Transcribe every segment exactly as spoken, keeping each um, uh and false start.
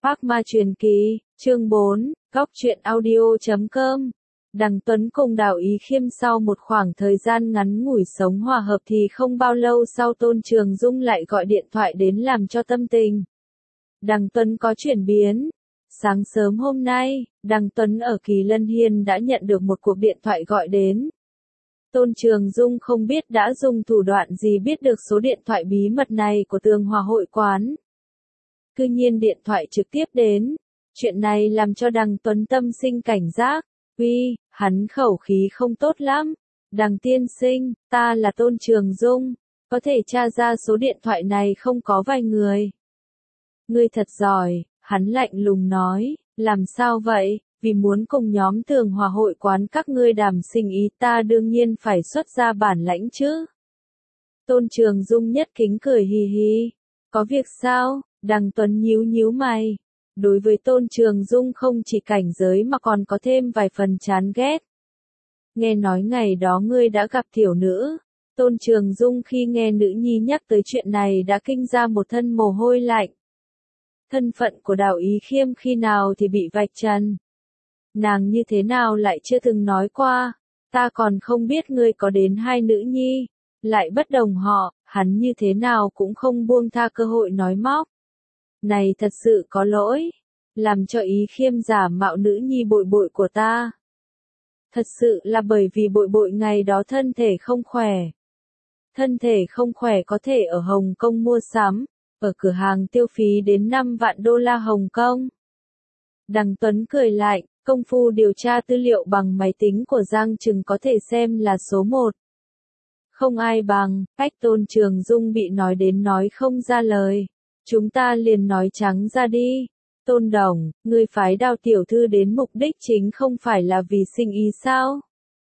Phác Ma Truyền Kỳ, chương bốn, góc truyện audio chấm com. Đằng Tuấn cùng Đào Ý Khiêm sau một khoảng thời gian ngắn ngủi sống hòa hợp thì không bao lâu sau Tôn Trường Dung lại gọi điện thoại đến làm cho tâm tình Đằng Tuấn có chuyển biến. Sáng sớm hôm nay, Đằng Tuấn ở Kỳ Lân Hiên đã nhận được một cuộc điện thoại gọi đến. Tôn Trường Dung không biết đã dùng thủ đoạn gì biết được số điện thoại bí mật này của Tường Hòa hội quán. Cư nhiên điện thoại trực tiếp đến. Chuyện này làm cho Đằng Tuấn tâm sinh cảnh giác. Uy, hắn khẩu khí không tốt lắm. Đằng tiên sinh, ta là Tôn Trường Dung. Có thể tra ra số điện thoại này không có vài người. Ngươi thật giỏi, hắn lạnh lùng nói. Làm sao vậy? Vì muốn cùng nhóm Tường Hòa hội quán các ngươi đàm sinh ý ta đương nhiên phải xuất ra bản lãnh chứ. Tôn Trường Dung nhất kính cười hì hì. Có việc sao? Đằng Tuấn nhíu nhíu mày. Đối với Tôn Trường Dung không chỉ cảnh giới mà còn có thêm vài phần chán ghét. Nghe nói ngày đó ngươi đã gặp tiểu nữ. Tôn Trường Dung khi nghe nữ nhi nhắc tới chuyện này đã kinh ra một thân mồ hôi lạnh. Thân phận của Đào Ý Khiêm khi nào thì bị vạch trần. Nàng như thế nào lại chưa từng nói qua. Ta còn không biết ngươi có đến hai nữ nhi. Lại bất đồng họ, hắn như thế nào cũng không buông tha cơ hội nói móc. Này thật sự có lỗi. Làm cho Ý Khiêm giả mạo nữ nhi bội bội của ta. Thật sự là bởi vì bội bội ngày đó thân thể không khỏe. Thân thể không khỏe có thể ở Hồng Kông mua sắm. Ở cửa hàng tiêu phí đến năm vạn đô la Hồng Kông. Đằng Tuấn cười lạnh. Công phu điều tra tư liệu bằng máy tính của Giang Trừng có thể xem là số một. Không ai bằng. Cách Tôn Trường Dung bị nói đến nói không ra lời. Chúng ta liền nói trắng ra đi. Tôn Đồng, ngươi phái Đào tiểu thư đến mục đích chính không phải là vì sinh ý sao?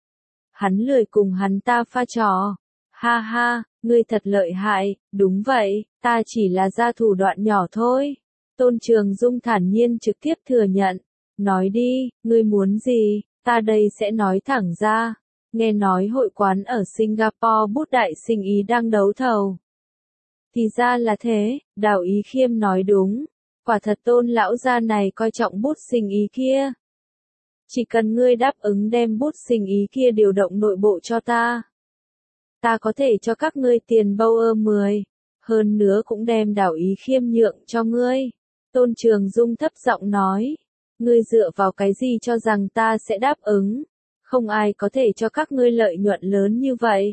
Hắn lười cùng hắn ta pha trò. Ha ha, ngươi thật lợi hại, đúng vậy, ta chỉ là ra thủ đoạn nhỏ thôi. Tôn Trường Dung thản nhiên trực tiếp thừa nhận. Nói đi, ngươi muốn gì, ta đây sẽ nói thẳng ra. Nghe nói hội quán ở Singapore bút đại sinh ý đang đấu thầu. Thì ra là thế, Đào Ý Khiêm nói đúng. Quả thật Tôn lão gia này coi trọng bút sinh ý kia. Chỉ cần ngươi đáp ứng đem bút sinh ý kia điều động nội bộ cho ta. Ta có thể cho các ngươi tiền bâu ơ mười. Hơn nữa cũng đem Đào Ý Khiêm nhượng cho ngươi. Tôn Trường Dung thấp giọng nói. Ngươi dựa vào cái gì cho rằng ta sẽ đáp ứng. Không ai có thể cho các ngươi lợi nhuận lớn như vậy.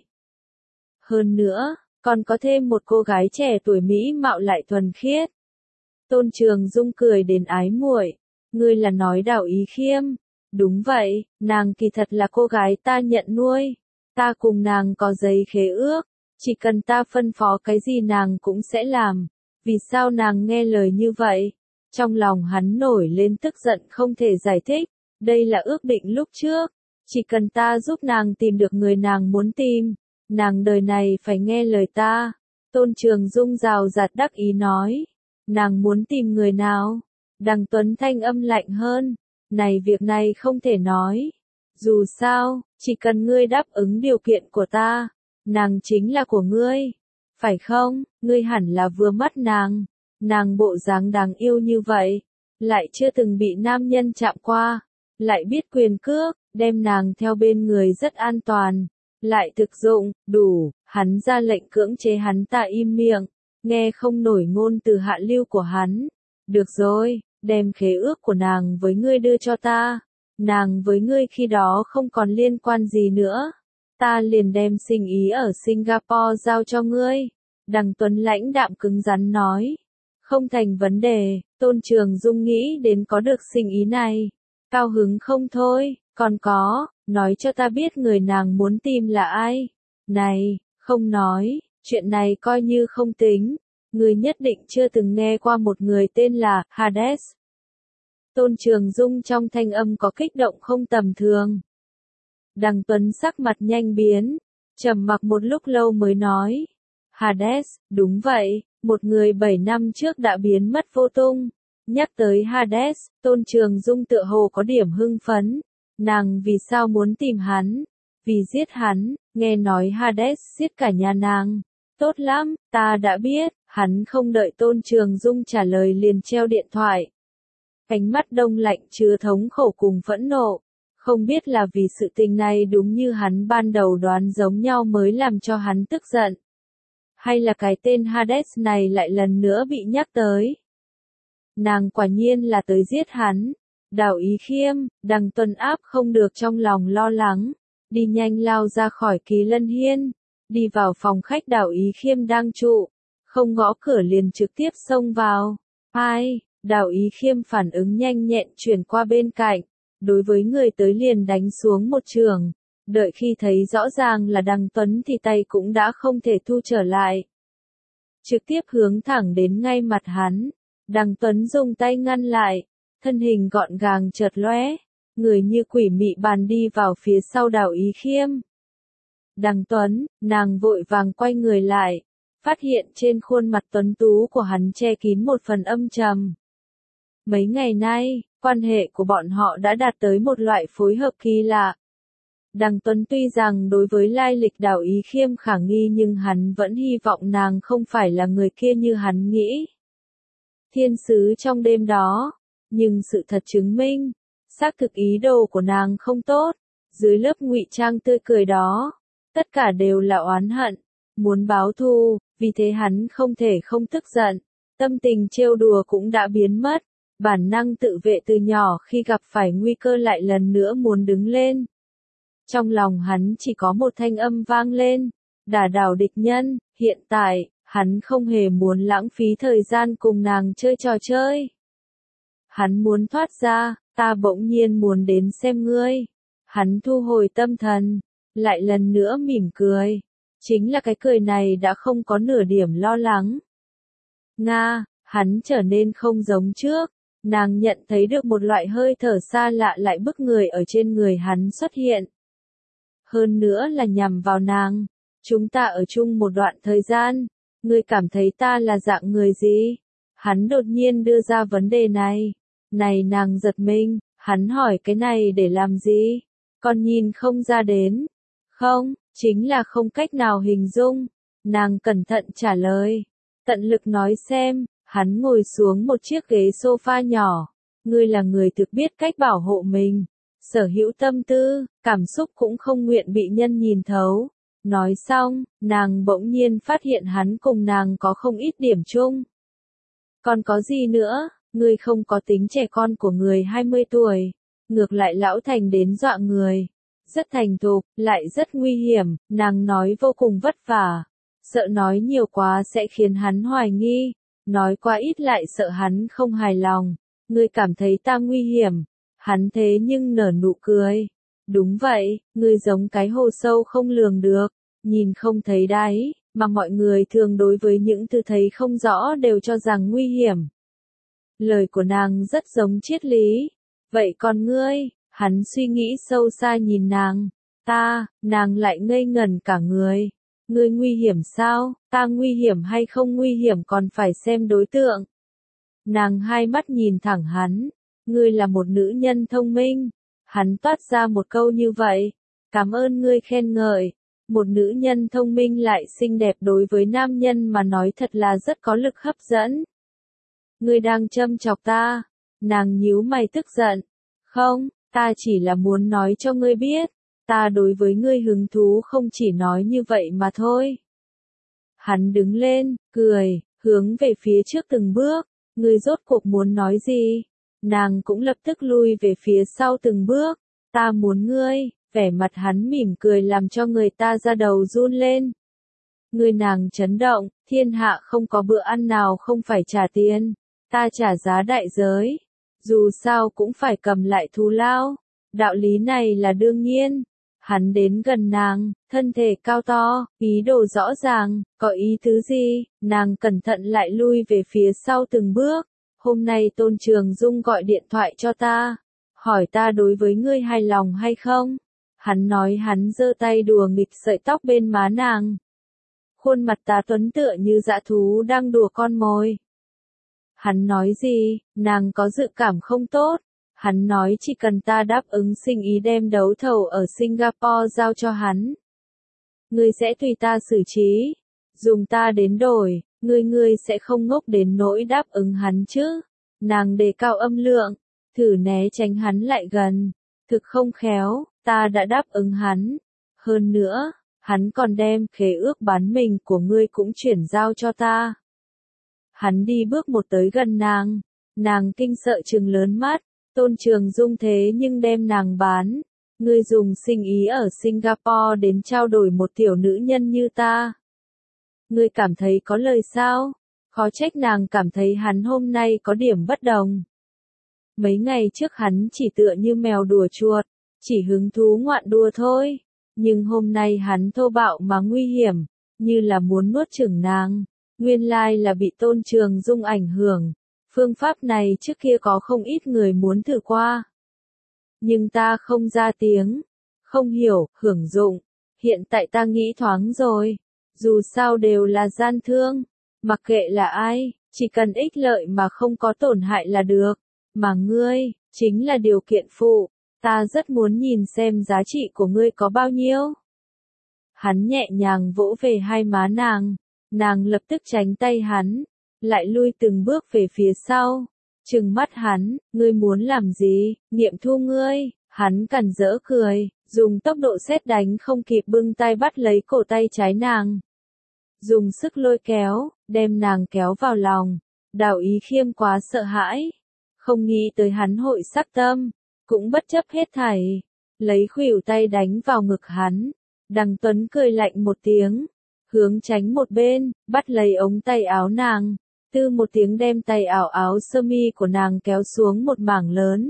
Hơn nữa, còn có thêm một cô gái trẻ tuổi mỹ mạo lại thuần khiết. Tôn Trường Dung cười đến ái muội. Ngươi là nói Đào Ý Khiêm. Đúng vậy, nàng kỳ thật là cô gái ta nhận nuôi. Ta cùng nàng có giấy khế ước. Chỉ cần ta phân phó cái gì nàng cũng sẽ làm. Vì sao nàng nghe lời như vậy? Trong lòng hắn nổi lên tức giận không thể giải thích. Đây là ước định lúc trước. Chỉ cần ta giúp nàng tìm được người nàng muốn tìm. Nàng đời này phải nghe lời ta. Tôn Trường Dung rào rạt đắc ý nói. Nàng muốn tìm người nào? Đằng Tuấn thanh âm lạnh hơn. Này việc này không thể nói. Dù sao, chỉ cần ngươi đáp ứng điều kiện của ta. Nàng chính là của ngươi. Phải không? Ngươi hẳn là vừa mắt nàng. Nàng bộ dáng đáng yêu như vậy. Lại chưa từng bị nam nhân chạm qua. Lại biết quyền cước. Đem nàng theo bên người rất an toàn. Lại thực dụng, đủ. Hắn ra lệnh cưỡng chế hắn ta im miệng. Nghe không nổi ngôn từ hạ lưu của hắn. Được rồi, đem khế ước của nàng với ngươi đưa cho ta. Nàng với ngươi khi đó không còn liên quan gì nữa. Ta liền đem sinh ý ở Singapore giao cho ngươi. Đằng Tuấn lãnh đạm cứng rắn nói. Không thành vấn đề, Tôn Trường Dung nghĩ đến có được sinh ý này. Cao hứng không thôi, còn có, nói cho ta biết người nàng muốn tìm là ai. Này, không nói, chuyện này coi như không tính. Người nhất định chưa từng nghe qua một người tên là Hades. Tôn Trường Dung trong thanh âm có kích động không tầm thường. Đằng Tuấn sắc mặt nhanh biến, trầm mặc một lúc lâu mới nói. Hades, đúng vậy, một người bảy năm trước đã biến mất vô tung. Nhắc tới Hades, Tôn Trường Dung tựa hồ có điểm hưng phấn. Nàng vì sao muốn tìm hắn? Vì giết hắn, nghe nói Hades giết cả nhà nàng. Tốt lắm, ta đã biết. Hắn không đợi Tôn Trường Dung trả lời liền treo điện thoại. Ánh mắt đông lạnh chứa thống khổ cùng phẫn nộ. Không biết là vì sự tình này đúng như hắn ban đầu đoán giống nhau mới làm cho hắn tức giận. Hay là cái tên Hades này lại lần nữa bị nhắc tới. Nàng quả nhiên là tới giết hắn. Đào Ý Khiêm, Đằng Tuấn áp không được trong lòng lo lắng. Đi nhanh lao ra khỏi Kỳ Lân Hiên. Đi vào phòng khách Đào Ý Khiêm đang trụ. Không gõ cửa liền trực tiếp xông vào. Ai, Đào Ý Khiêm phản ứng nhanh nhẹn chuyển qua bên cạnh. Đối với người tới liền đánh xuống một trường. Đợi khi thấy rõ ràng là Đằng Tuấn thì tay cũng đã không thể thu trở lại. Trực tiếp hướng thẳng đến ngay mặt hắn. Đằng Tuấn dùng tay ngăn lại. Thân hình gọn gàng chợt lóe. Người như quỷ mị bàn đi vào phía sau Đào Ý Khiêm. Đằng Tuấn, nàng vội vàng quay người lại. Phát hiện trên khuôn mặt tuấn tú của hắn che kín một phần âm trầm. Mấy ngày nay, quan hệ của bọn họ đã đạt tới một loại phối hợp kỳ lạ. Đằng Tuấn tuy rằng đối với lai lịch Đào Ý Khiêm khả nghi nhưng hắn vẫn hy vọng nàng không phải là người kia như hắn nghĩ. Thiên sứ trong đêm đó, nhưng sự thật chứng minh, xác thực ý đồ của nàng không tốt, dưới lớp ngụy trang tươi cười đó, tất cả đều là oán hận, muốn báo thù, vì thế hắn không thể không tức giận, tâm tình trêu đùa cũng đã biến mất, bản năng tự vệ từ nhỏ khi gặp phải nguy cơ lại lần nữa muốn đứng lên. Trong lòng hắn chỉ có một thanh âm vang lên, đả đảo địch nhân, hiện tại, hắn không hề muốn lãng phí thời gian cùng nàng chơi trò chơi. Hắn muốn thoát ra, ta bỗng nhiên muốn đến xem ngươi. Hắn thu hồi tâm thần, lại lần nữa mỉm cười. Chính là cái cười này đã không có nửa điểm lo lắng. Nga, hắn trở nên không giống trước. Nàng nhận thấy được một loại hơi thở xa lạ lại bức người ở trên người hắn xuất hiện. Hơn nữa là nhằm vào nàng. Chúng ta ở chung một đoạn thời gian. Ngươi cảm thấy ta là dạng người gì? Hắn đột nhiên đưa ra vấn đề này. Này nàng giật mình, hắn hỏi cái này để làm gì? Con nhìn không ra đến. Không, chính là không cách nào hình dung. Nàng cẩn thận trả lời. Tận lực nói xem, hắn ngồi xuống một chiếc ghế sofa nhỏ. Ngươi là người thực biết cách bảo hộ mình. Sở hữu tâm tư, cảm xúc cũng không nguyện bị nhân nhìn thấu. Nói xong, nàng bỗng nhiên phát hiện hắn cùng nàng có không ít điểm chung. Còn có gì nữa, ngươi không có tính trẻ con của người hai mươi tuổi. Ngược lại lão thành đến dọa người. Rất thành thục, lại rất nguy hiểm, nàng nói vô cùng vất vả. Sợ nói nhiều quá sẽ khiến hắn hoài nghi. Nói quá ít lại sợ hắn không hài lòng. Ngươi cảm thấy ta nguy hiểm. Hắn thế nhưng nở nụ cười. Đúng vậy, ngươi giống cái hồ sâu không lường được. Nhìn không thấy đáy, mà mọi người thường đối với những thứ thấy không rõ đều cho rằng nguy hiểm. Lời của nàng rất giống triết lý. Vậy còn ngươi, hắn suy nghĩ sâu xa nhìn nàng. Ta, nàng lại ngây ngẩn cả người. Ngươi nguy hiểm sao, ta nguy hiểm hay không nguy hiểm còn phải xem đối tượng. Nàng hai mắt nhìn thẳng hắn. Ngươi là một nữ nhân thông minh. Hắn toát ra một câu như vậy. Cảm ơn ngươi khen ngợi. Một nữ nhân thông minh lại xinh đẹp đối với nam nhân mà nói thật là rất có lực hấp dẫn. Ngươi đang châm chọc ta. Nàng nhíu mày tức giận. Không, ta chỉ là muốn nói cho ngươi biết. Ta đối với ngươi hứng thú không chỉ nói như vậy mà thôi. Hắn đứng lên, cười, hướng về phía trước từng bước. Ngươi rốt cuộc muốn nói gì? Nàng cũng lập tức lui về phía sau từng bước. Ta muốn ngươi. Vẻ mặt hắn mỉm cười làm cho người ta ra đầu run lên. Người nàng chấn động, thiên hạ không có bữa ăn nào không phải trả tiền. Ta trả giá đại giới. Dù sao cũng phải cầm lại thù lao. Đạo lý này là đương nhiên. Hắn đến gần nàng, thân thể cao to, ý đồ rõ ràng, có ý tứ gì, nàng cẩn thận lại lui về phía sau từng bước. Hôm nay Tôn Trường Dung gọi điện thoại cho ta. Hỏi ta đối với ngươi hài lòng hay không? Hắn nói hắn giơ tay đùa nghịch sợi tóc bên má nàng. Khuôn mặt ta tuấn tựa như dã thú đang đùa con mồi. Hắn nói gì, nàng có dự cảm không tốt. Hắn nói chỉ cần ta đáp ứng sinh ý đem đấu thầu ở Singapore giao cho hắn. Ngươi sẽ tùy ta xử trí. Dùng ta đến đổi, ngươi ngươi sẽ không ngốc đến nỗi đáp ứng hắn chứ. Nàng đề cao âm lượng, thử né tránh hắn lại gần. Thực không khéo, ta đã đáp ứng hắn. Hơn nữa, hắn còn đem khế ước bán mình của ngươi cũng chuyển giao cho ta. Hắn đi bước một tới gần nàng. Nàng kinh sợ trừng lớn mắt. Tôn Trường Dung thế nhưng đem nàng bán. Ngươi dùng sinh ý ở Singapore đến trao đổi một tiểu nữ nhân như ta. Ngươi cảm thấy có lời sao? Khó trách nàng cảm thấy hắn hôm nay có điểm bất đồng. Mấy ngày trước hắn chỉ tựa như mèo đùa chuột, chỉ hứng thú ngoạn đùa thôi. Nhưng hôm nay hắn thô bạo mà nguy hiểm, như là muốn nuốt chửng nàng. Nguyên lai là bị Tôn Trường Dung ảnh hưởng. Phương pháp này trước kia có không ít người muốn thử qua. Nhưng ta không ra tiếng, không hiểu, hưởng dụng. Hiện tại ta nghĩ thoáng rồi. Dù sao đều là gian thương. Mặc kệ là ai, chỉ cần ích lợi mà không có tổn hại là được. Mà ngươi, chính là điều kiện phụ. Ta rất muốn nhìn xem giá trị của ngươi có bao nhiêu. Hắn nhẹ nhàng vỗ về hai má nàng. Nàng lập tức tránh tay hắn. Lại lui từng bước về phía sau. Trừng mắt hắn, ngươi muốn làm gì, nghiệm thu ngươi. Hắn cằn rỡ cười, dùng tốc độ sét đánh không kịp bưng tay bắt lấy cổ tay trái nàng. Dùng sức lôi kéo, đem nàng kéo vào lòng. Đào Ý Khiêm quá sợ hãi. Không nghĩ tới hắn hội sắc tâm. Cũng bất chấp hết thảy. Lấy khuỷu tay đánh vào ngực hắn. Đằng Tuấn cười lạnh một tiếng. Hướng tránh một bên, bắt lấy ống tay áo nàng. Tư một tiếng đem tay áo áo sơ mi của nàng kéo xuống một mảng lớn.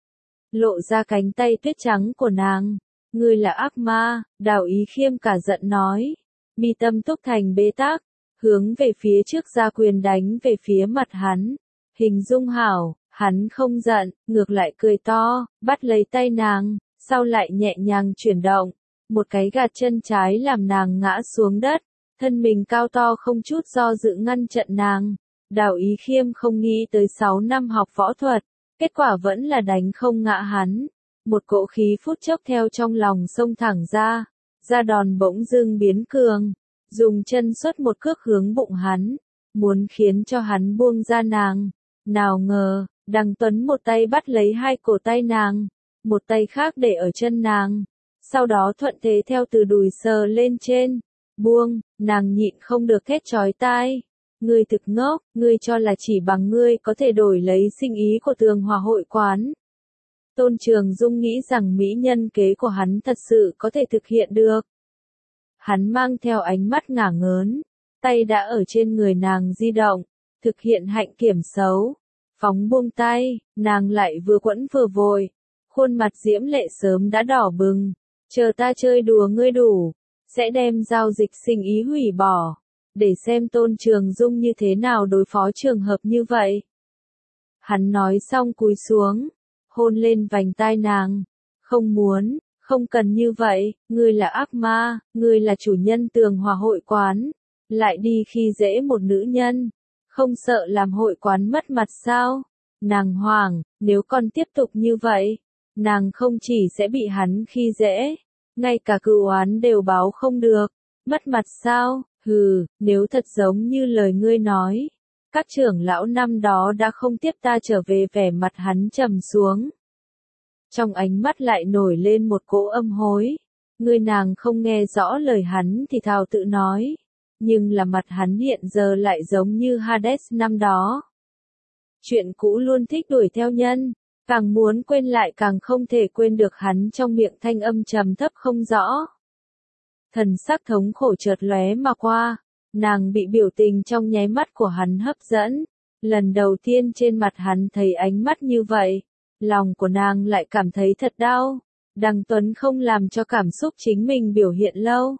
Lộ ra cánh tay tuyết trắng của nàng. Ngươi là ác ma, Đào Ý Khiêm cả giận nói. Mi tâm túc thành bế tắc, hướng về phía trước ra quyền đánh về phía mặt hắn. Hình dung hảo, hắn không giận, ngược lại cười to, bắt lấy tay nàng, sau lại nhẹ nhàng chuyển động. Một cái gạt chân trái làm nàng ngã xuống đất, thân mình cao to không chút do dự ngăn chặn nàng. Đào Ý Khiêm không nghĩ tới sáu năm học võ thuật, kết quả vẫn là đánh không ngã hắn. Một cỗ khí phút chốc theo trong lòng xông thẳng ra, ra đòn bỗng dưng biến cường, dùng chân xuất một cước hướng bụng hắn, muốn khiến cho hắn buông ra nàng. Nào ngờ, Đằng Tuấn một tay bắt lấy hai cổ tay nàng, một tay khác để ở chân nàng, sau đó thuận thế theo từ đùi sờ lên trên, buông, nàng nhịn không được thét chói tai. Ngươi thực ngốc, ngươi cho là chỉ bằng ngươi có thể đổi lấy sinh ý của Tường Hòa hội quán. Tôn Trường Dung nghĩ rằng mỹ nhân kế của hắn thật sự có thể thực hiện được. Hắn mang theo ánh mắt ngả ngớn, tay đã ở trên người nàng di động, thực hiện hạnh kiểm xấu. Phóng buông tay, nàng lại vừa quẫn vừa vội, khuôn mặt diễm lệ sớm đã đỏ bừng. Chờ ta chơi đùa ngươi đủ, sẽ đem giao dịch sinh ý hủy bỏ, để xem Tôn Trường Dung như thế nào đối phó trường hợp như vậy. Hắn nói xong cúi xuống, hôn lên vành tai nàng. Không muốn, không cần như vậy, ngươi là ác ma, ngươi là chủ nhân Tường Hòa hội quán, lại đi khi dễ một nữ nhân, không sợ làm hội quán mất mặt sao? Nàng hoảng, nếu còn tiếp tục như vậy, nàng không chỉ sẽ bị hắn khi dễ, ngay cả cửu oán đều báo không được. Mất mặt sao? Hừ, nếu thật giống như lời ngươi nói, các trưởng lão năm đó đã không tiếp ta trở về. Vẻ mặt hắn trầm xuống. Trong ánh mắt lại nổi lên một cỗ âm hối. Ngươi nàng không nghe rõ lời hắn thì thào tự nói. Nhưng là mặt hắn hiện giờ lại giống như Hades năm đó. Chuyện cũ luôn thích đuổi theo nhân, càng muốn quên lại càng không thể quên được hắn trong miệng thanh âm trầm thấp không rõ. Thần sắc thống khổ chợt lóe mà qua, nàng bị biểu tình trong nháy mắt của hắn hấp dẫn. Lần đầu tiên trên mặt hắn thấy ánh mắt như vậy, lòng của nàng lại cảm thấy thật đau. Đằng Tuấn không làm cho cảm xúc chính mình biểu hiện lâu.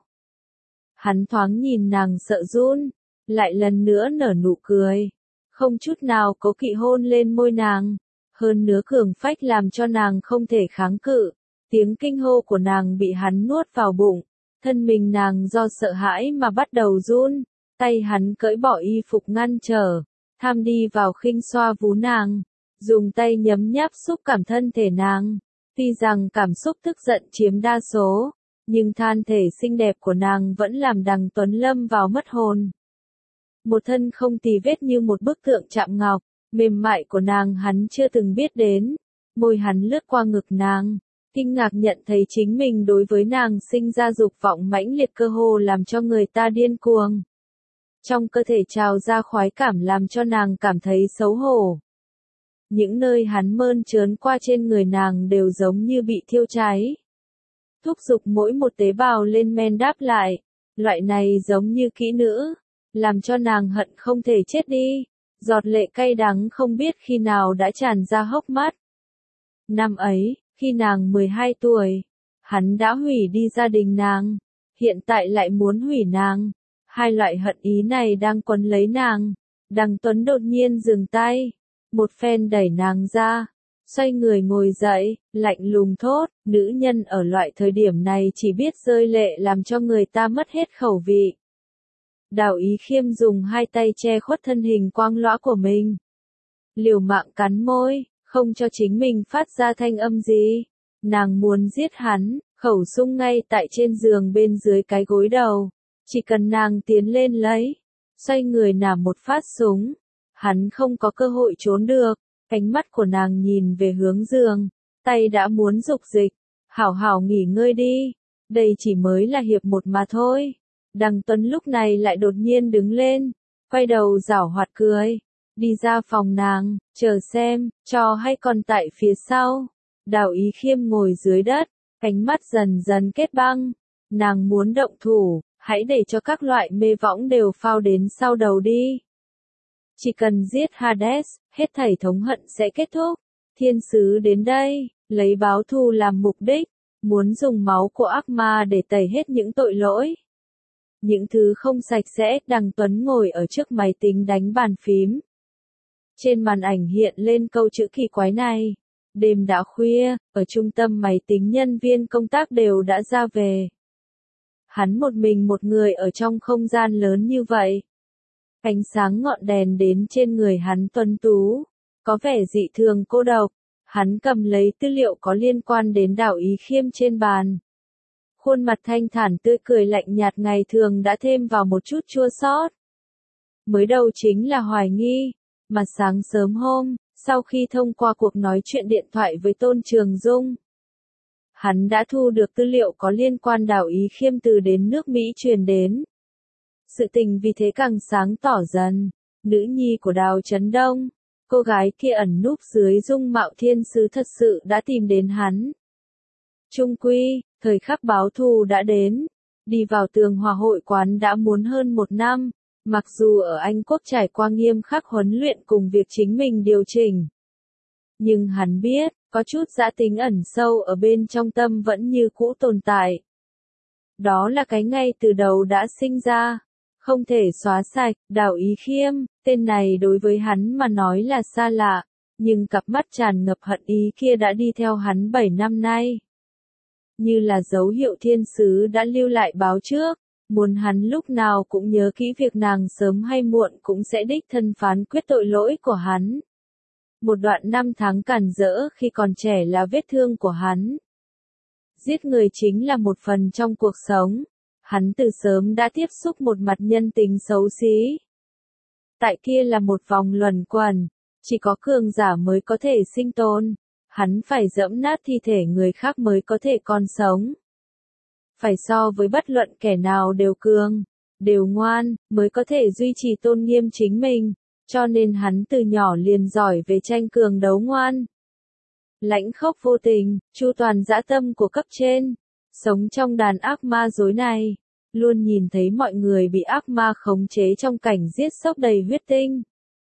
Hắn thoáng nhìn nàng sợ run, lại lần nữa nở nụ cười, không chút nào cố kỵ hôn lên môi nàng, hơn nữa cường phách làm cho nàng không thể kháng cự. Tiếng kinh hô của nàng bị hắn nuốt vào bụng, thân mình nàng do sợ hãi mà bắt đầu run, tay hắn cởi bỏ y phục ngăn trở, tham đi vào khinh xoa vú nàng, dùng tay nhấm nháp xúc cảm thân thể nàng. Tuy rằng cảm xúc tức giận chiếm đa số, nhưng than thể xinh đẹp của nàng vẫn làm Đằng Tuấn lâm vào mất hồn. Một thân không tì vết như một bức tượng chạm ngọc, mềm mại của nàng hắn chưa từng biết đến. Môi hắn lướt qua ngực nàng, kinh ngạc nhận thấy chính mình đối với nàng sinh ra dục vọng mãnh liệt cơ hồ làm cho người ta điên cuồng. Trong cơ thể trào ra khoái cảm làm cho nàng cảm thấy xấu hổ. Những nơi hắn mơn trớn qua trên người nàng đều giống như bị thiêu cháy. Thúc giục mỗi một tế bào lên men đáp lại, loại này giống như kỹ nữ, làm cho nàng hận không thể chết đi. Giọt lệ cay đắng không biết khi nào đã tràn ra hốc mắt. Năm ấy, khi nàng mười hai tuổi, hắn đã hủy đi gia đình nàng, hiện tại lại muốn hủy nàng. Hai loại hận ý này đang quấn lấy nàng. Đằng Tuấn đột nhiên dừng tay, một phen đẩy nàng ra, xoay người ngồi dậy, lạnh lùng thốt, nữ nhân ở loại thời điểm này chỉ biết rơi lệ làm cho người ta mất hết khẩu vị. Đào Ý Khiêm dùng hai tay che khuất thân hình quang lõa của mình. Liều mạng cắn môi, không cho chính mình phát ra thanh âm gì. Nàng muốn giết hắn, khẩu súng ngay tại trên giường bên dưới cái gối đầu. Chỉ cần nàng tiến lên lấy, xoay người nả một phát súng. Hắn không có cơ hội trốn được, cánh mắt của nàng nhìn về hướng giường, tay đã muốn dục dịch. Hảo hảo nghỉ ngơi đi, đây chỉ mới là hiệp một mà thôi. Đằng Tuấn lúc này lại đột nhiên đứng lên, quay đầu giảo hoạt cười, đi ra phòng nàng, chờ xem, cho hay còn tại phía sau. Đào Ý Khiêm ngồi dưới đất, cánh mắt dần dần kết băng, nàng muốn động thủ, hãy để cho các loại mê võng đều phao đến sau đầu đi. Chỉ cần giết Hades, hết thảy thống hận sẽ kết thúc. Thiên sứ đến đây, lấy báo thù làm mục đích, muốn dùng máu của ác ma để tẩy hết những tội lỗi. Những thứ không sạch sẽ. Đằng Tuấn ngồi ở trước máy tính đánh bàn phím. Trên màn ảnh hiện lên câu chữ kỳ quái này. Đêm đã khuya, ở trung tâm máy tính nhân viên công tác đều đã ra về. Hắn một mình một người ở trong không gian lớn như vậy. Ánh sáng ngọn đèn đến trên người hắn tuấn tú, có vẻ dị thường cô độc. Hắn cầm lấy tư liệu có liên quan đến Đào Ý Khiêm trên bàn. Khuôn mặt thanh thản tươi cười lạnh nhạt ngày thường đã thêm vào một chút chua xót. Mới đầu chính là hoài nghi, mà sáng sớm hôm, sau khi thông qua cuộc nói chuyện điện thoại với Tôn Trường Dung, hắn đã thu được tư liệu có liên quan Đào Ý Khiêm từ đến nước Mỹ truyền đến. Sự tình vì thế càng sáng tỏ dần. Nữ nhi của Đào Chấn Đông, cô gái kia ẩn núp dưới dung mạo thiên sứ thật sự đã tìm đến hắn. Chung quy, thời khắc báo thù đã đến. Đi vào tường hòa hội quán đã muốn hơn một năm, mặc dù ở Anh Quốc trải qua nghiêm khắc huấn luyện cùng việc chính mình điều chỉnh. Nhưng hắn biết, có chút dã tính ẩn sâu ở bên trong tâm vẫn như cũ tồn tại. Đó là cái ngay từ đầu đã sinh ra, không thể xóa sạch. Đào Ý Khiêm, tên này đối với hắn mà nói là xa lạ, nhưng cặp mắt tràn ngập hận ý kia đã đi theo hắn bảy năm nay. Như là dấu hiệu thiên sứ đã lưu lại báo trước, muốn hắn lúc nào cũng nhớ kỹ việc nàng sớm hay muộn cũng sẽ đích thân phán quyết tội lỗi của hắn. Một đoạn năm tháng cản rỡ khi còn trẻ là vết thương của hắn. Giết người chính là một phần trong cuộc sống. Hắn từ sớm đã tiếp xúc một mặt nhân tình xấu xí. Tại kia là một vòng luẩn quẩn, chỉ có cường giả mới có thể sinh tồn. Hắn phải dẫm nát thi thể người khác mới có thể còn sống. Phải so với bất luận kẻ nào đều cường, đều ngoan, mới có thể duy trì tôn nghiêm chính mình. Cho nên hắn từ nhỏ liền giỏi về tranh cường đấu ngoan. Lãnh khốc vô tình, chu toàn dã tâm của cấp trên. Sống trong đàn ác ma dối này, luôn nhìn thấy mọi người bị ác ma khống chế trong cảnh giết sốc đầy huyết tinh.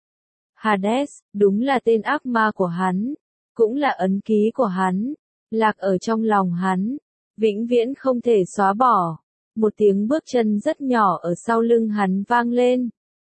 Hades, đúng là tên ác ma của hắn, cũng là ấn ký của hắn, lạc ở trong lòng hắn, vĩnh viễn không thể xóa bỏ. Một tiếng bước chân rất nhỏ ở sau lưng hắn vang lên.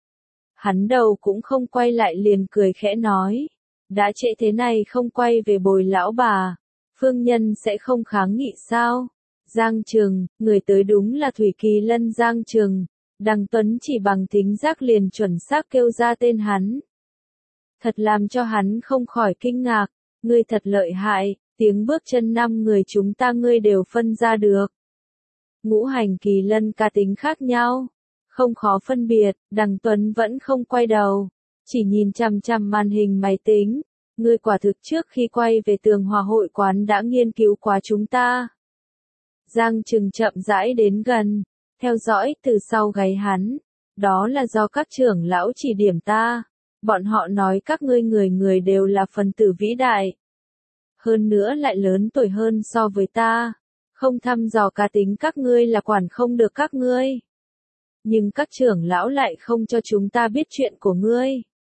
Hắn đầu cũng không quay lại liền cười khẽ nói, đã trễ thế này không quay về bồi lão bà, Phương Nhân sẽ không kháng nghị sao? Giang Trừng, người tới đúng là Thủy Kỳ Lân Giang Trừng. Đằng Tuấn chỉ bằng thính giác liền chuẩn xác kêu ra tên hắn. Thật làm cho hắn không khỏi kinh ngạc, ngươi thật lợi hại, tiếng bước chân năm người chúng ta ngươi đều phân ra được. Ngũ hành kỳ lân cá tính khác nhau, không khó phân biệt. Đằng Tuấn vẫn không quay đầu, chỉ nhìn chằm chằm màn hình máy tính. Ngươi quả thực trước khi quay về tường hòa hội quán đã nghiên cứu quá chúng ta. Giang Trừng chậm rãi đến gần, theo dõi từ sau gáy hắn. Đó là do các trưởng lão chỉ điểm ta. Bọn họ nói các ngươi người người đều là phần tử vĩ đại. Hơn nữa lại lớn tuổi hơn so với ta. Không thăm dò cá tính các ngươi là quản không được các ngươi. Nhưng các trưởng lão lại không cho chúng ta biết chuyện của ngươi.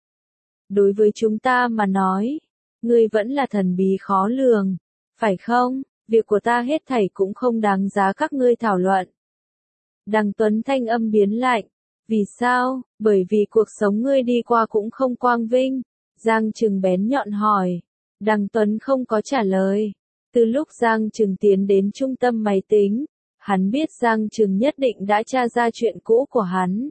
Đối với chúng ta mà nói, ngươi vẫn là thần bí khó lường, phải không? Việc của ta hết thảy cũng không đáng giá các ngươi thảo luận. Đằng Tuấn thanh âm biến lạnh. Vì sao? Bởi vì cuộc sống ngươi đi qua cũng không quang vinh. Giang Trừng bén nhọn hỏi. Đằng Tuấn không có trả lời. Từ lúc Giang Trừng tiến đến trung tâm máy tính, hắn biết Giang Trừng nhất định đã tra ra chuyện cũ của hắn.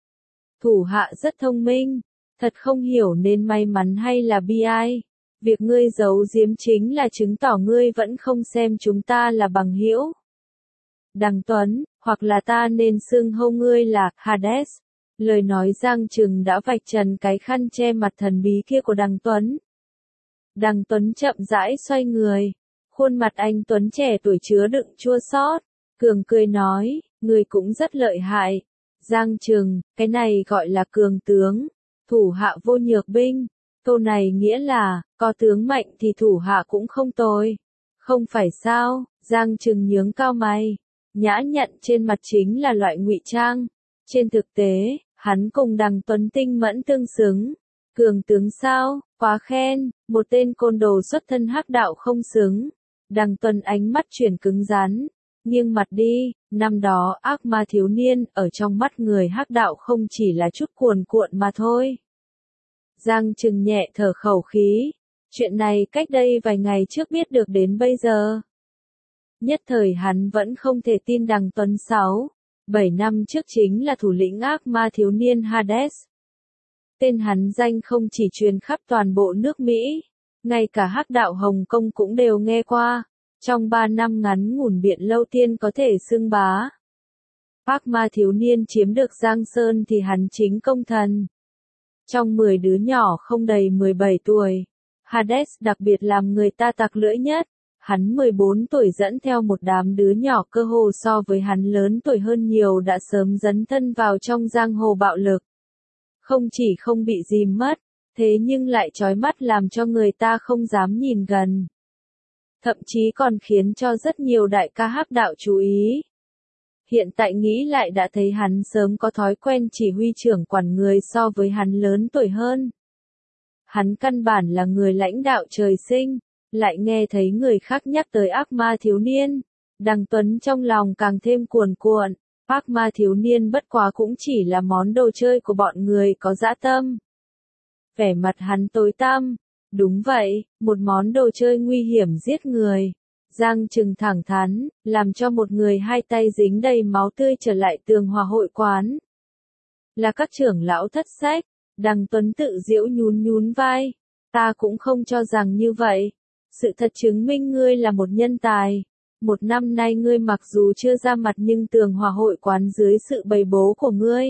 Thủ hạ rất thông minh, thật không hiểu nên may mắn hay là bi ai. Việc ngươi giấu giếm chính là chứng tỏ ngươi vẫn không xem chúng ta là bằng hữu. Đằng Tuấn, hoặc là ta nên xưng hô ngươi là Hades. Lời nói Giang Trừng đã vạch trần cái khăn che mặt thần bí kia của đằng Tuấn. Đằng Tuấn chậm rãi xoay người. Khuôn mặt anh Tuấn trẻ tuổi chứa đựng chua xót. Cường cười nói, ngươi cũng rất lợi hại. Giang Trừng, cái này gọi là cường tướng. Thủ hạ vô nhược binh. Câu này nghĩa là, có tướng mạnh thì thủ hạ cũng không tồi. Không phải sao? Giang Trừng nhướng cao mày. Nhã nhặn trên mặt chính là loại ngụy trang. Trên thực tế, hắn cùng đằng Tuấn tinh mẫn tương xứng. Cường tướng sao? Quá khen, một tên côn đồ xuất thân hắc đạo không xứng. Đằng Tuấn ánh mắt chuyển cứng rắn. Nghiêng mặt đi, năm đó ác ma thiếu niên ở trong mắt người hắc đạo không chỉ là chút cuồn cuộn mà thôi. Giang Trừng nhẹ thở khẩu khí. Chuyện này cách đây vài ngày trước biết được đến bây giờ. Nhất thời hắn vẫn không thể tin đằng Tuấn sáu, bảy năm trước chính là thủ lĩnh ác ma thiếu niên Hades. Tên hắn danh không chỉ truyền khắp toàn bộ nước Mỹ, ngay cả hắc đạo Hồng Kông cũng đều nghe qua. Trong ba năm ngắn ngủn Biện Lâu Tiên có thể xưng bá. Ác ma thiếu niên chiếm được Giang Sơn thì hắn chính công thần. Trong mười đứa nhỏ không đầy mười bảy tuổi, Hades đặc biệt làm người ta tặc lưỡi nhất. Hắn mười bốn tuổi dẫn theo một đám đứa nhỏ cơ hồ so với hắn lớn tuổi hơn nhiều đã sớm dấn thân vào trong giang hồ bạo lực. Không chỉ không bị dìm mất, thế nhưng lại chói mắt làm cho người ta không dám nhìn gần. Thậm chí còn khiến cho rất nhiều đại ca hắc đạo chú ý. Hiện tại nghĩ lại đã thấy hắn sớm có thói quen chỉ huy trưởng quản người so với hắn lớn tuổi hơn. Hắn căn bản là người lãnh đạo trời sinh. Lại nghe thấy người khác nhắc tới ác ma thiếu niên. Đằng Tuấn trong lòng càng thêm cuồn cuộn. Ác ma thiếu niên bất quá cũng chỉ là món đồ chơi của bọn người có dã tâm. Vẻ mặt hắn tối tăm. Đúng vậy, một món đồ chơi nguy hiểm giết người. Giang Trừng thẳng thắn, làm cho một người hai tay dính đầy máu tươi trở lại tường hòa hội quán. Là các trưởng lão thất sách. Đằng Tuấn tự giễu nhún nhún vai. Ta cũng không cho rằng như vậy. Sự thật chứng minh ngươi là một nhân tài. Một năm nay ngươi mặc dù chưa ra mặt nhưng tường hòa hội quán dưới sự bày bố của ngươi.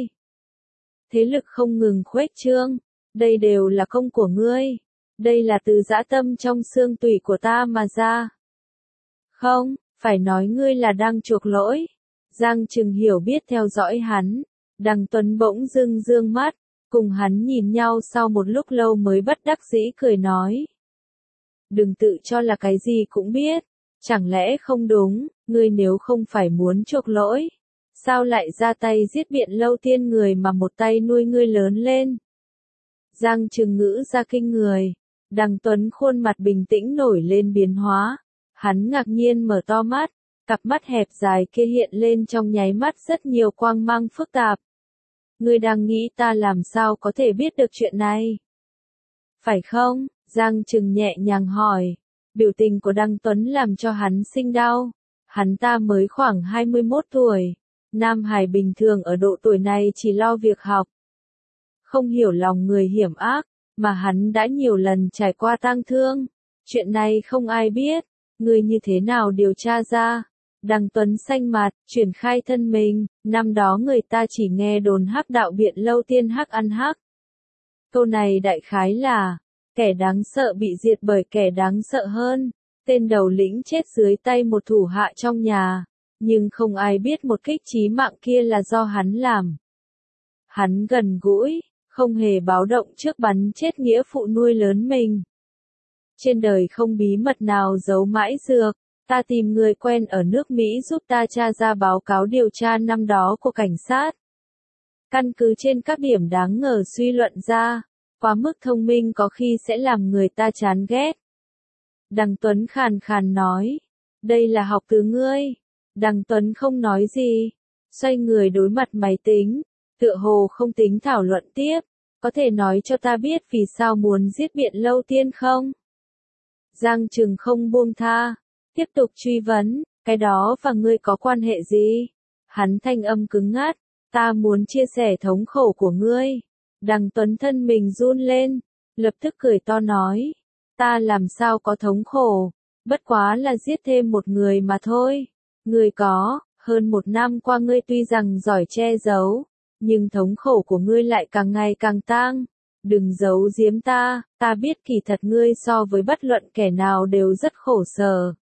Thế lực không ngừng khuếch trương. Đây đều là công của ngươi. Đây là từ dã tâm trong xương tủy của ta mà ra. Không, phải nói ngươi là đang chuộc lỗi. Giang Trừng hiểu biết theo dõi hắn. Đằng Tuấn bỗng dưng dương mắt. Cùng hắn nhìn nhau sau một lúc lâu mới bất đắc dĩ cười nói. Đừng tự cho là cái gì cũng biết. Chẳng lẽ không đúng, ngươi nếu không phải muốn chuộc lỗi. Sao lại ra tay giết Biện Lâu Tiên người mà một tay nuôi ngươi lớn lên. Giang Trừng ngữ ra kinh người. Đằng Tuấn khuôn mặt bình tĩnh nổi lên biến hóa. Hắn ngạc nhiên mở to mắt. Cặp mắt hẹp dài kia hiện lên trong nháy mắt rất nhiều quang mang phức tạp. Ngươi đang nghĩ ta làm sao có thể biết được chuyện này? Phải không? Giang Trừng nhẹ nhàng hỏi. Biểu tình của Đăng Tuấn làm cho hắn sinh đau. Hắn ta mới khoảng hai mươi mốt tuổi. Nam hài bình thường ở độ tuổi này chỉ lo việc học. Không hiểu lòng người hiểm ác, mà hắn đã nhiều lần trải qua tang thương. Chuyện này không ai biết. Ngươi như thế nào điều tra ra? Đằng Tuấn xanh mặt, chuyển khai thân mình. Năm đó người ta chỉ nghe đồn hắc đạo Biện Lâu Tiên hắc ăn hắc. Câu này đại khái là, kẻ đáng sợ bị diệt bởi kẻ đáng sợ hơn. Tên đầu lĩnh chết dưới tay một thủ hạ trong nhà, nhưng không ai biết một kích chí mạng kia là do hắn làm. Hắn gần gũi, không hề báo động trước bắn chết nghĩa phụ nuôi lớn mình. Trên đời không bí mật nào giấu mãi dược, ta tìm người quen ở nước Mỹ giúp ta tra ra báo cáo điều tra năm đó của cảnh sát. Căn cứ trên các điểm đáng ngờ suy luận ra, quá mức thông minh có khi sẽ làm người ta chán ghét. Đằng Tuấn khàn khàn nói, đây là học từ ngươi. Đằng Tuấn không nói gì, xoay người đối mặt máy tính, tựa hồ không tính thảo luận tiếp, có thể nói cho ta biết vì sao muốn giết Biện Lâu Tiên không? Giang Trừng không buông tha, tiếp tục truy vấn, cái đó và ngươi có quan hệ gì? Hắn thanh âm cứng ngắt, ta muốn chia sẻ thống khổ của ngươi. Đằng Tuấn thân mình run lên, lập tức cười to nói, ta làm sao có thống khổ, bất quá là giết thêm một người mà thôi. Ngươi có, hơn một năm qua ngươi tuy rằng giỏi che giấu, nhưng thống khổ của ngươi lại càng ngày càng tăng. Đừng giấu giếm ta, ta biết kỳ thật ngươi so với bất luận kẻ nào đều rất khổ sở.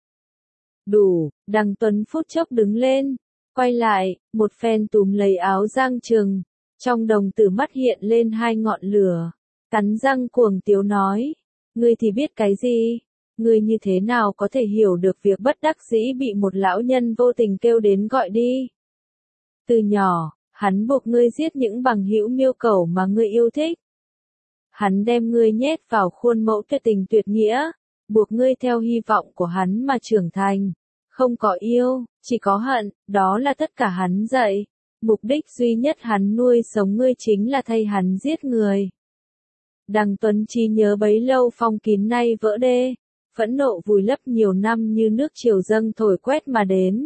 Đủ, Đằng Tuấn phút chốc đứng lên, quay lại, một phen túm lấy áo Giang Trừng, trong đồng tử mắt hiện lên hai ngọn lửa, cắn răng cuồng tiếu nói, ngươi thì biết cái gì? Ngươi như thế nào có thể hiểu được việc bất đắc dĩ bị một lão nhân vô tình kêu đến gọi đi? Từ nhỏ, hắn buộc ngươi giết những bằng hữu miêu cẩu mà ngươi yêu thích. Hắn đem ngươi nhét vào khuôn mẫu tuyệt tình tuyệt nghĩa, buộc ngươi theo hy vọng của hắn mà trưởng thành. Không có yêu, chỉ có hận, đó là tất cả hắn dạy. Mục đích duy nhất hắn nuôi sống ngươi chính là thay hắn giết người. Đằng Tuấn trí nhớ bấy lâu phong kín nay vỡ đê, phẫn nộ vùi lấp nhiều năm như nước triều dâng thổi quét mà đến.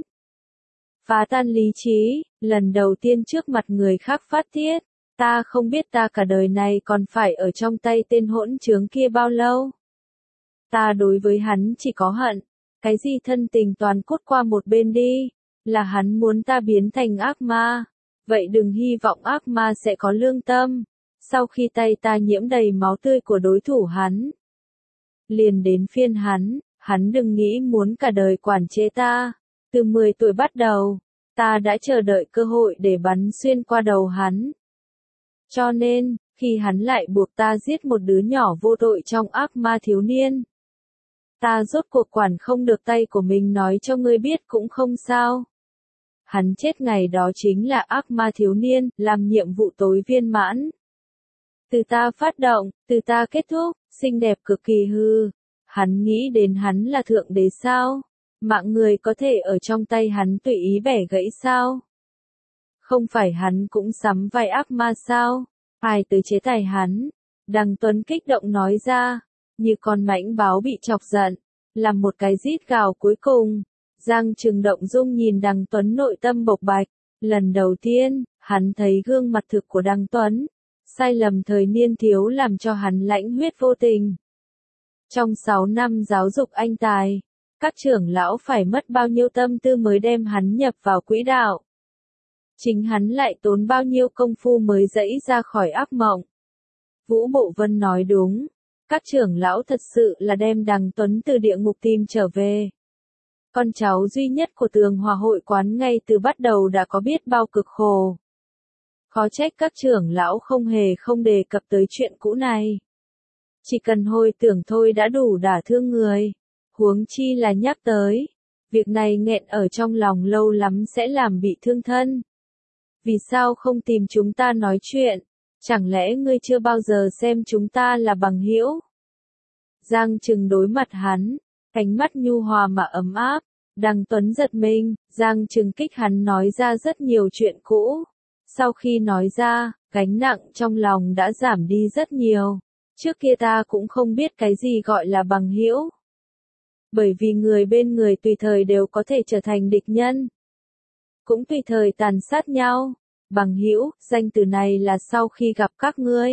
Phá tan lý trí, lần đầu tiên trước mặt người khác phát tiết, ta không biết ta cả đời này còn phải ở trong tay tên hỗn trướng kia bao lâu. Ta đối với hắn chỉ có hận, cái gì thân tình toàn cút qua một bên đi, là hắn muốn ta biến thành ác ma, vậy đừng hy vọng ác ma sẽ có lương tâm, sau khi tay ta nhiễm đầy máu tươi của đối thủ hắn. Liền đến phiên hắn, hắn đừng nghĩ muốn cả đời quản chế ta, từ mười tuổi bắt đầu, ta đã chờ đợi cơ hội để bắn xuyên qua đầu hắn. Cho nên, khi hắn lại buộc ta giết một đứa nhỏ vô tội trong ác ma thiếu niên, ta rốt cuộc quản không được tay của mình nói cho ngươi biết cũng không sao. Hắn chết ngày đó chính là ác ma thiếu niên, làm nhiệm vụ tối viên mãn. Từ ta phát động, từ ta kết thúc, xinh đẹp cực kỳ hư. Hắn nghĩ đến hắn là thượng đế sao? Mạng người có thể ở trong tay hắn tùy ý bẻ gãy sao? Không phải hắn cũng sắm vai ác ma sao? Ai tới chế tài hắn? Đằng Tuấn kích động nói ra, như con mãnh báo bị chọc giận, làm một cái rít gào cuối cùng. Giang Trừng động dung nhìn Đằng Tuấn nội tâm bộc bạch, lần đầu tiên, hắn thấy gương mặt thực của Đằng Tuấn, sai lầm thời niên thiếu làm cho hắn lãnh huyết vô tình. Trong sáu năm giáo dục anh tài, các trưởng lão phải mất bao nhiêu tâm tư mới đem hắn nhập vào quỹ đạo. Chính hắn lại tốn bao nhiêu công phu mới dẫy ra khỏi ác mộng. Vũ Bộ Vân nói đúng, các trưởng lão thật sự là đem Đằng Tuấn từ địa ngục tìm trở về. Con cháu duy nhất của Tường Hòa hội quán ngay từ bắt đầu đã có biết bao cực khổ. Khó trách các trưởng lão không hề không đề cập tới chuyện cũ này. Chỉ cần hồi tưởng thôi đã đủ đả thương người, huống chi là nhắc tới. Việc này nghẹn ở trong lòng lâu lắm sẽ làm bị thương thân. Vì sao không tìm chúng ta nói chuyện? Chẳng lẽ ngươi chưa bao giờ xem chúng ta là bằng hữu? Giang Trừng đối mặt hắn, ánh mắt nhu hòa mà ấm áp. Đằng Tuấn giật mình, Giang Trừng kích hắn nói ra rất nhiều chuyện cũ. Sau khi nói ra, gánh nặng trong lòng đã giảm đi rất nhiều. Trước kia ta cũng không biết cái gì gọi là bằng hữu. Bởi vì người bên người tùy thời đều có thể trở thành địch nhân. Cũng tùy thời tàn sát nhau. Bằng hữu, danh từ này là sau khi gặp các ngươi,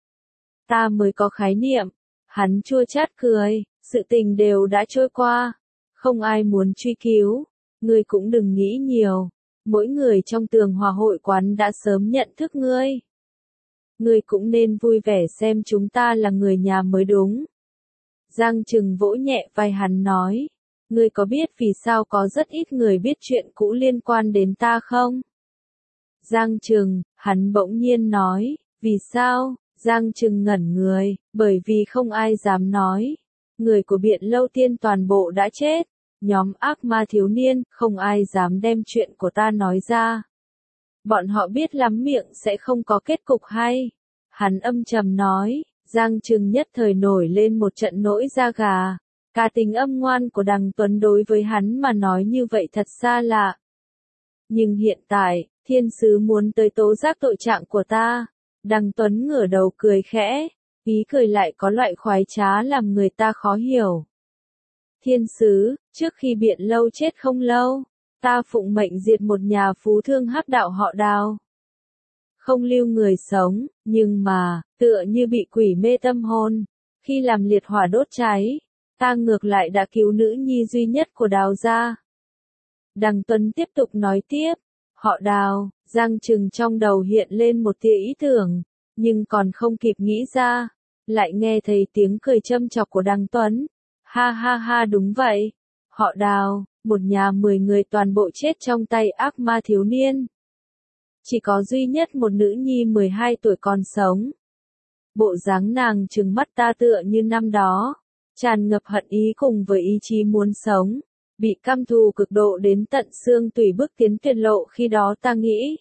ta mới có khái niệm. Hắn chua chát cười, sự tình đều đã trôi qua. Không ai muốn truy cứu. Ngươi cũng đừng nghĩ nhiều. Mỗi người trong Tường Hòa hội quán đã sớm nhận thức ngươi. ngươi cũng nên vui vẻ xem chúng ta là người nhà mới đúng. Giang Trừng vỗ nhẹ vai hắn nói, ngươi có biết vì sao có rất ít người biết chuyện cũ liên quan đến ta không? Giang Trừng, hắn bỗng nhiên nói, vì sao? Giang Trừng ngẩn người, bởi vì không ai dám nói. Người của Biện Lâu Tiên toàn bộ đã chết. Nhóm ác ma thiếu niên, không ai dám đem chuyện của ta nói ra. Bọn họ biết lắm miệng sẽ không có kết cục hay. Hắn âm trầm nói, Giang Trừng nhất thời nổi lên một trận nỗi da gà. Cá tính âm ngoan của Đằng Tuấn đối với hắn mà nói như vậy thật xa lạ. Nhưng hiện tại, thiên sứ muốn tới tố giác tội trạng của ta. Đằng Tuấn ngửa đầu cười khẽ, ý cười lại có loại khoái trá làm người ta khó hiểu. Thiên sứ, trước khi Biện Lâu chết không lâu, ta phụng mệnh diệt một nhà phú thương hắc đạo họ Đào. Không lưu người sống, nhưng mà, tựa như bị quỷ mê tâm hồn, khi làm liệt hỏa đốt cháy, ta ngược lại đã cứu nữ nhi duy nhất của Đào gia. Đằng Tuấn tiếp tục nói tiếp, họ Đào, Giang Trừng trong đầu hiện lên một tia ý tưởng, nhưng còn không kịp nghĩ ra, lại nghe thấy tiếng cười châm chọc của Đằng Tuấn. Ha ha ha đúng vậy, họ Đào, một nhà mười người toàn bộ chết trong tay ác ma thiếu niên. Chỉ có duy nhất một nữ nhi mười hai tuổi còn sống. Bộ dáng nàng trừng mắt ta tựa như năm đó, tràn ngập hận ý cùng với ý chí muốn sống, bị căm thù cực độ đến tận xương tủy bước tiến tuyệt lộ. Khi đó ta nghĩ,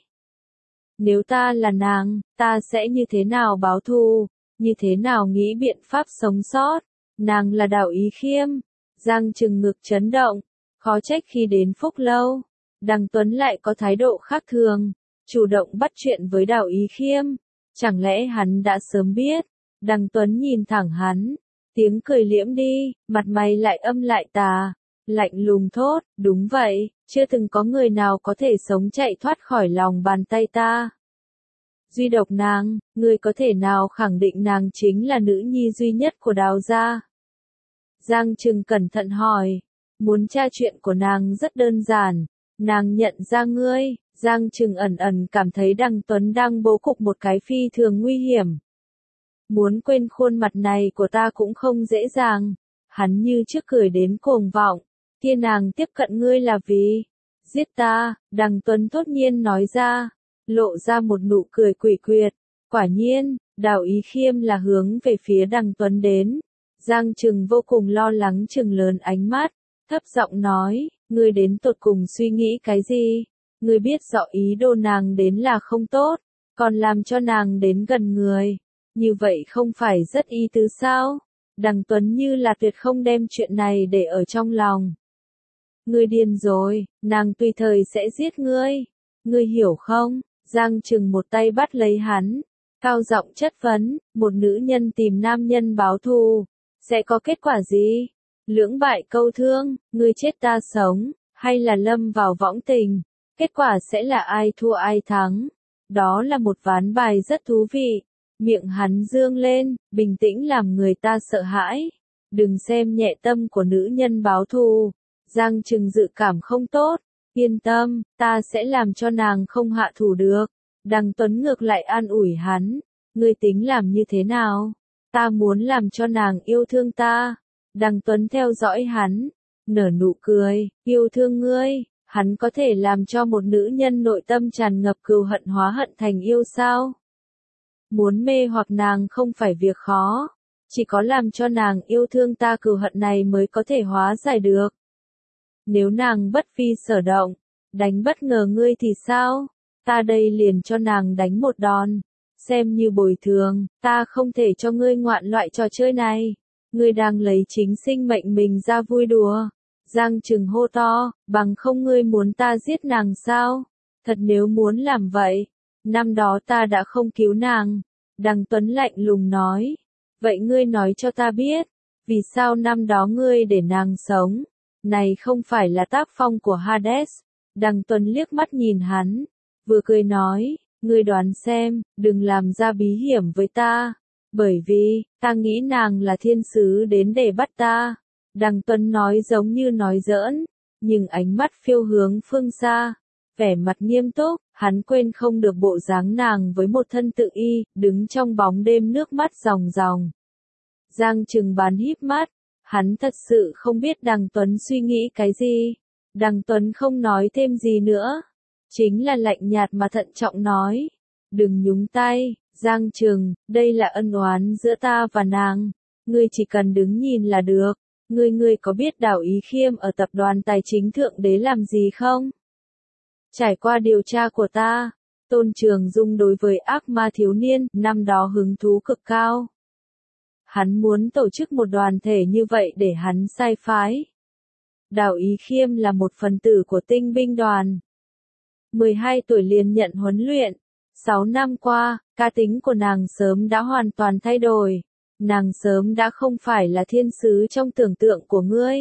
nếu ta là nàng, ta sẽ như thế nào báo thù, như thế nào nghĩ biện pháp sống sót. Nàng là Đào Ý Khiêm. Giang Trừng ngực chấn động, khó trách khi đến Phúc Lâu, Đằng Tuấn lại có thái độ khác thường, chủ động bắt chuyện với Đào Ý Khiêm. Chẳng lẽ hắn đã sớm biết? Đằng Tuấn nhìn thẳng hắn, tiếng cười liễm đi, mặt mày lại âm lại tà, lạnh lùng thốt, đúng vậy, chưa từng có người nào có thể sống chạy thoát khỏi lòng bàn tay ta. Duy độc nàng, ngươi có thể nào khẳng định nàng chính là nữ nhi duy nhất của Đào gia? Giang Trừng cẩn thận hỏi, muốn tra chuyện của nàng rất đơn giản, nàng nhận ra ngươi. Giang Trừng ẩn ẩn cảm thấy Đằng Tuấn đang bố cục một cái phi thường nguy hiểm. Muốn quên khuôn mặt này của ta cũng không dễ dàng. Hắn như trước cười đến cuồng vọng, kia nàng tiếp cận ngươi là vì giết ta. Đằng Tuấn thốt nhiên nói ra, lộ ra một nụ cười quỷ quyệt. Quả nhiên, Đào Ý Khiêm là hướng về phía Đằng Tuấn đến. Giang Trừng vô cùng lo lắng trừng lớn ánh mắt, thấp giọng nói, ngươi đến tột cùng suy nghĩ cái gì? Ngươi biết rõ ý đồ nàng đến là không tốt, còn làm cho nàng đến gần người. Như vậy không phải rất ý tứ sao? Đằng Tuấn như là tuyệt không đem chuyện này để ở trong lòng. Ngươi điên rồi, nàng tùy thời sẽ giết ngươi. Ngươi hiểu không? Giang Trừng một tay bắt lấy hắn, cao giọng chất vấn, một nữ nhân tìm nam nhân báo thù, sẽ có kết quả gì? Lưỡng bại câu thương, ngươi chết ta sống, hay là lâm vào võng tình? Kết quả sẽ là ai thua ai thắng. Đó là một ván bài rất thú vị. Miệng hắn dương lên, bình tĩnh làm người ta sợ hãi. Đừng xem nhẹ tâm của nữ nhân báo thù. Giang Trừng dự cảm không tốt. Yên tâm, ta sẽ làm cho nàng không hạ thủ được. Đằng Tuấn ngược lại an ủi hắn. Ngươi tính làm như thế nào? Ta muốn làm cho nàng yêu thương ta. Đằng Tuấn theo dõi hắn, nở nụ cười, yêu thương ngươi. Hắn có thể làm cho một nữ nhân nội tâm tràn ngập cừu hận hóa hận thành yêu sao? Muốn mê hoặc nàng không phải việc khó, chỉ có làm cho nàng yêu thương ta cừu hận này mới có thể hóa giải được. Nếu nàng bất vi sở động, đánh bất ngờ ngươi thì sao? Ta đây liền cho nàng đánh một đòn, xem như bồi thường. Ta không thể cho ngươi ngoạn loại trò chơi này. Ngươi đang lấy chính sinh mệnh mình ra vui đùa. Giang Trừng hô to, bằng không ngươi muốn ta giết nàng sao? Thật nếu muốn làm vậy, năm đó ta đã không cứu nàng. Đằng Tuấn lạnh lùng nói, vậy ngươi nói cho ta biết, vì sao năm đó ngươi để nàng sống? Này không phải là tác phong của Hades. Đằng Tuấn liếc mắt nhìn hắn, vừa cười nói, ngươi đoán xem, đừng làm ra bí hiểm với ta, bởi vì, ta nghĩ nàng là thiên sứ đến để bắt ta. Đằng Tuấn nói giống như nói giỡn, nhưng ánh mắt phiêu hướng phương xa, vẻ mặt nghiêm túc, Hắn quên không được bộ dáng nàng với một thân tự y, đứng trong bóng đêm nước mắt ròng ròng. Giang Trừng bán híp mắt, hắn thật sự không biết Đằng Tuấn suy nghĩ cái gì. Đằng Tuấn không nói thêm gì nữa, chính là lạnh nhạt mà thận trọng nói, đừng nhúng tay, Giang Trừng, đây là ân oán giữa ta và nàng, ngươi chỉ cần đứng nhìn là được. Ngươi ngươi có biết Đào Ý Khiêm ở tập đoàn tài chính Thượng Đế làm gì không? Trải qua điều tra của ta, Tôn Trường Dung đối với ác ma thiếu niên năm đó hứng thú cực cao. Hắn muốn tổ chức một đoàn thể như vậy để hắn sai phái. Đào Ý Khiêm là một phần tử của tinh binh đoàn. mười hai tuổi liền nhận huấn luyện. sáu năm qua, cá tính của nàng sớm đã hoàn toàn thay đổi. Nàng sớm đã không phải là thiên sứ trong tưởng tượng của ngươi.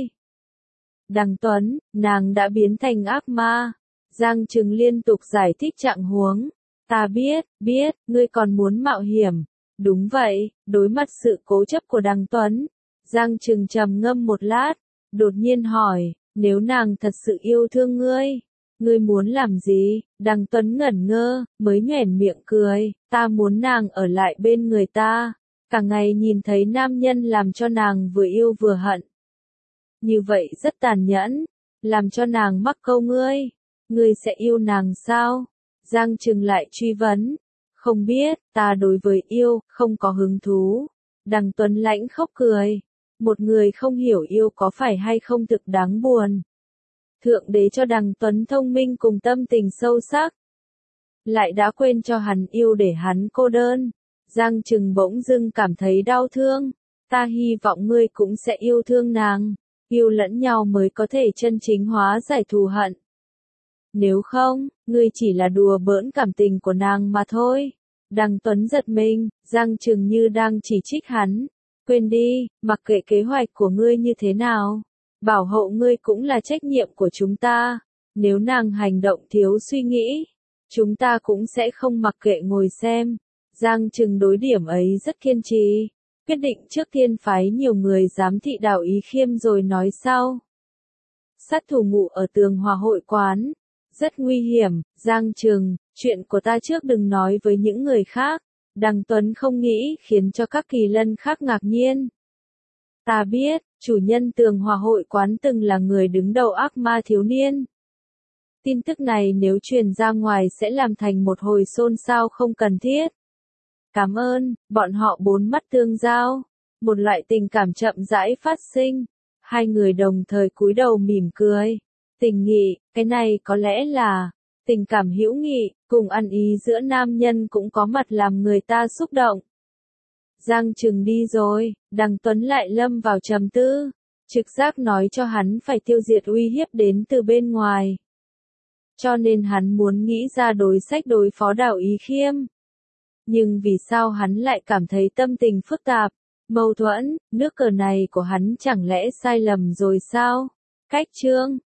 Đằng Tuấn, nàng đã biến thành ác ma. Giang Trừng liên tục giải thích trạng huống. Ta biết, biết, ngươi còn muốn mạo hiểm. Đúng vậy, đối mặt sự cố chấp của Đằng Tuấn. Giang Trừng trầm ngâm một lát, đột nhiên hỏi, nếu nàng thật sự yêu thương ngươi, ngươi muốn làm gì? Đằng Tuấn ngẩn ngơ, mới nhoẻn miệng cười, ta muốn nàng ở lại bên người ta. Cả ngày nhìn thấy nam nhân làm cho nàng vừa yêu vừa hận. Như vậy rất tàn nhẫn, làm cho nàng mắc câu ngươi. Ngươi sẽ yêu nàng sao? Giang Trừng lại truy vấn. Không biết, ta đối với yêu, không có hứng thú. Đằng Tuấn lãnh khóc cười. Một người không hiểu yêu có phải hay không thực đáng buồn. Thượng Đế cho Đằng Tuấn thông minh cùng tâm tình sâu sắc. Lại đã quên cho hắn yêu để hắn cô đơn. Giang Trừng bỗng dưng cảm thấy đau thương. Ta hy vọng ngươi cũng sẽ yêu thương nàng. Yêu lẫn nhau mới có thể chân chính hóa giải thù hận. Nếu không, ngươi chỉ là đùa bỡn cảm tình của nàng mà thôi. Đằng Tuấn giật mình, Giang Trừng như đang chỉ trích hắn. Quên đi, mặc kệ kế hoạch của ngươi như thế nào. Bảo hộ ngươi cũng là trách nhiệm của chúng ta. Nếu nàng hành động thiếu suy nghĩ, chúng ta cũng sẽ không mặc kệ ngồi xem. Giang Trừng đối điểm ấy rất kiên trì. Quyết định trước tiên phái nhiều người giám thị Đào Ý Khiêm rồi nói sau. Sát thủ ngủ ở tường hòa hội quán. Rất nguy hiểm, Giang Trừng, chuyện của ta trước đừng nói với những người khác. Đằng Tuấn không nghĩ khiến cho các kỳ lân khác ngạc nhiên. Ta biết, chủ nhân tường hòa hội quán từng là người đứng đầu ác ma thiếu niên. Tin tức này nếu truyền ra ngoài sẽ làm thành một hồi xôn xao không cần thiết. Cảm ơn, bọn họ bốn mắt tương giao. Một loại tình cảm chậm rãi phát sinh. Hai người đồng thời cúi đầu mỉm cười. Tình nghị, cái này có lẽ là tình cảm hữu nghị, cùng ăn ý giữa nam nhân cũng có mặt làm người ta xúc động. Giang Trừng đi rồi, Đằng Tuấn lại lâm vào trầm tư. Trực giác nói cho hắn phải tiêu diệt uy hiếp đến từ bên ngoài. Cho nên hắn muốn nghĩ ra đối sách đối phó Đào Ý Khiêm. Nhưng vì sao hắn lại cảm thấy tâm tình phức tạp, mâu thuẫn, nước cờ này của hắn chẳng lẽ sai lầm rồi sao? Cách chương